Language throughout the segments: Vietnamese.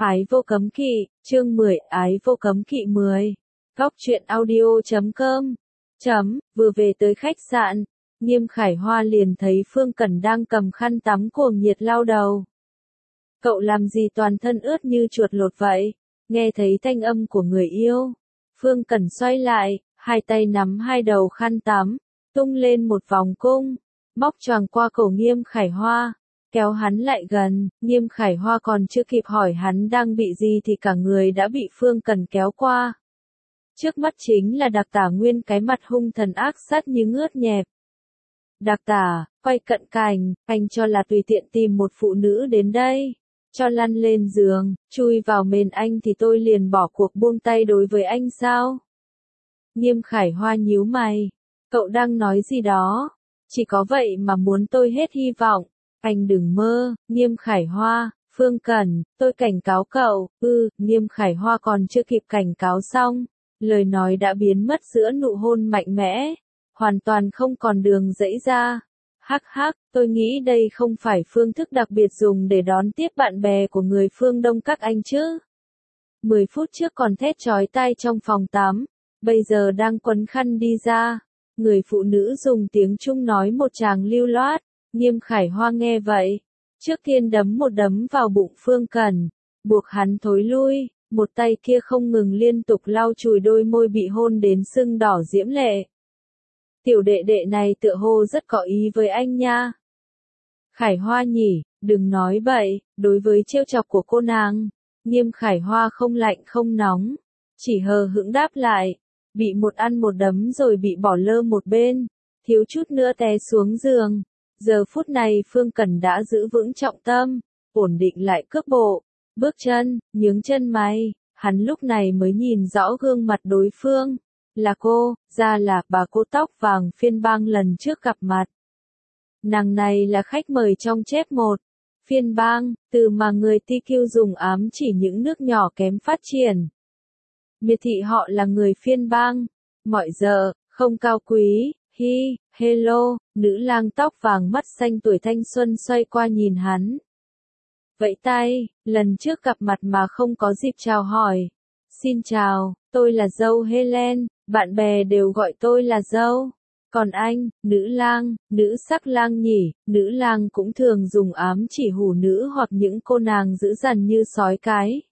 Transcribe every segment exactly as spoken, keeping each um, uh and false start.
Ái vô cấm kỵ, chương mười, ái vô cấm kỵ mười. Góc truyện audio chấm com. Chấm, vừa về tới khách sạn, Nghiêm Khải Hoa liền thấy Phương Cẩn đang cầm khăn tắm cuồng nhiệt lau đầu. Cậu làm gì toàn thân ướt như chuột lột vậy? Nghe thấy thanh âm của người yêu. Phương Cẩn xoay lại, hai tay nắm hai đầu khăn tắm, tung lên một vòng cung, móc choàng qua cổ Nghiêm Khải Hoa. Kéo hắn lại gần, Nghiêm Khải Hoa còn chưa kịp hỏi hắn đang bị gì thì cả người đã bị Phương Cẩn kéo qua. Trước mắt chính là Đặc Tả Nguyên, cái mặt hung thần ác sát như ướt nhẹp. Đặc Tả, quay cận cảnh, anh cho là tùy tiện tìm một phụ nữ đến đây, cho lăn lên giường, chui vào mền anh thì tôi liền bỏ cuộc buông tay đối với anh sao? Nghiêm Khải Hoa nhíu mày, cậu đang nói gì đó? Chỉ có vậy mà muốn tôi hết hy vọng. Anh đừng mơ, Nghiêm Khải Hoa, Phương Cẩn, tôi cảnh cáo cậu, ư, ừ, Nghiêm Khải Hoa còn chưa kịp cảnh cáo xong, lời nói đã biến mất giữa nụ hôn mạnh mẽ, hoàn toàn không còn đường dãy ra. Hắc hắc, tôi nghĩ đây không phải phương thức đặc biệt dùng để đón tiếp bạn bè của người phương Đông các anh chứ. Mười phút trước còn thét chói tai trong phòng tắm, bây giờ đang quấn khăn đi ra. Người phụ nữ dùng tiếng Trung nói một tràng lưu loát. Nghiêm Khải Hoa nghe vậy, trước tiên đấm một đấm vào bụng Phương Cẩn, buộc hắn thối lui, một tay kia không ngừng liên tục lau chùi đôi môi bị hôn đến sưng đỏ diễm lệ. Tiểu đệ đệ này tựa hồ rất có ý với anh nha. Khải Hoa nhỉ, đừng nói bậy, đối với trêu chọc của cô nàng, Nghiêm Khải Hoa không lạnh không nóng, chỉ hờ hững đáp lại, bị một ăn một đấm rồi bị bỏ lơ một bên, thiếu chút nữa té xuống giường. Giờ phút này Phương Cẩn đã giữ vững trọng tâm, ổn định lại cước bộ, bước chân, nhướng chân mày, hắn lúc này mới nhìn rõ gương mặt đối phương, là cô, ra là bà cô tóc vàng phiên bang lần trước gặp mặt. Nàng này là khách mời trong chép một, phiên bang, từ mà người tê quy dùng ám chỉ những nước nhỏ kém phát triển. Miệt thị họ là người phiên bang, mọi giờ, không cao quý. Hi, hello, nữ lang tóc vàng mắt xanh tuổi thanh xuân xoay qua nhìn hắn. Vẫy tay, lần trước gặp mặt mà không có dịp chào hỏi. Xin chào, tôi là dâu Helen, bạn bè đều gọi tôi là dâu. Còn anh, nữ lang, nữ sắc lang nhỉ, nữ lang cũng thường dùng ám chỉ hủ nữ hoặc những cô nàng dữ dằn như sói cái.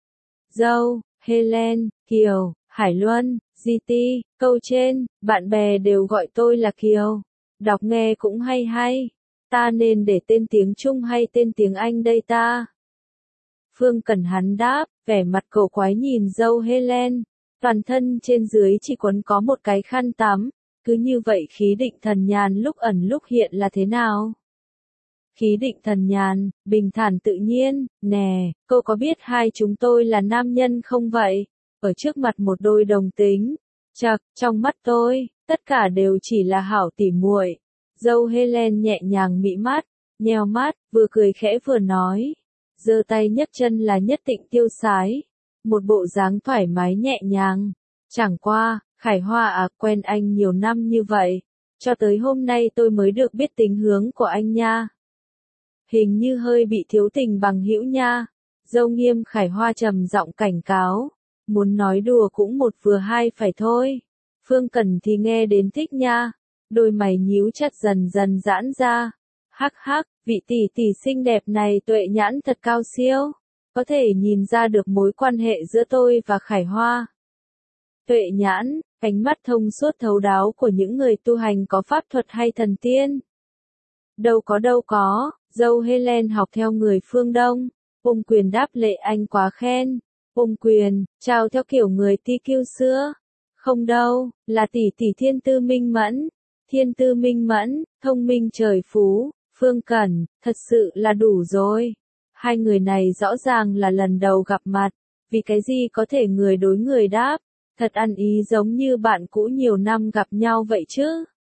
Dâu, Helen, Kiều, Hải Luân, giê tê, câu trên, bạn bè đều gọi tôi là Kiều. Đọc nghe cũng hay hay. Ta nên để tên tiếng Trung hay tên tiếng Anh đây ta? Phương Cẩn hắn đáp, vẻ mặt cổ quái nhìn dâu Helen. Toàn thân trên dưới chỉ quấn có một cái khăn tắm. Cứ như vậy khí định thần nhàn lúc ẩn lúc hiện là thế nào? Khí định thần nhàn, bình thản tự nhiên, nè, cô có biết hai chúng tôi là nam nhân không vậy? Ở trước mặt một đôi đồng tính, chật, trong mắt tôi, tất cả đều chỉ là hảo tỉ muội. Dâu Helen nhẹ nhàng mị mắt, nheo mắt, vừa cười khẽ vừa nói, giơ tay nhấc chân là nhất định tiêu sái, một bộ dáng thoải mái nhẹ nhàng. Chẳng qua, Khải Hoa à, quen anh nhiều năm như vậy, cho tới hôm nay tôi mới được biết tính hướng của anh nha. Hình như hơi bị thiếu tình bằng hữu nha. Dâu Nghiêm Khải Hoa trầm giọng cảnh cáo. Muốn nói đùa cũng một vừa hai phải thôi. Phương Cẩn thì nghe đến thích nha. Đôi mày nhíu chặt dần dần giãn ra. Hắc hắc, vị tỷ tỷ xinh đẹp này tuệ nhãn thật cao siêu. Có thể nhìn ra được mối quan hệ giữa tôi và Khải Hoa. Tuệ nhãn, ánh mắt thông suốt thấu đáo của những người tu hành có pháp thuật hay thần tiên. Đâu có đâu có, dâu Helen học theo người phương Đông. Ôm quyền đáp lệ anh quá khen. Ôm quyền, chào theo kiểu người tê quy xưa. Không đâu, là tỷ tỷ thiên tư minh mẫn. Thiên tư minh mẫn, thông minh trời phú, Phương Cẩn, thật sự là đủ rồi. Hai người này rõ ràng là lần đầu gặp mặt, vì cái gì có thể người đối người đáp, thật ăn ý giống như bạn cũ nhiều năm gặp nhau vậy chứ.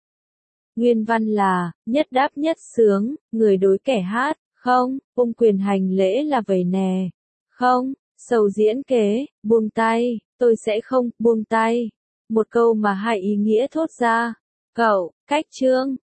Nguyên văn là, nhất đáp nhất sướng, người đối kẻ hát, không, ôm quyền hành lễ là vậy nè. Không, sầu diễn kế, buông tay, tôi sẽ không, buông tay. Một câu mà hai ý nghĩa thốt ra. Cậu, cách chương.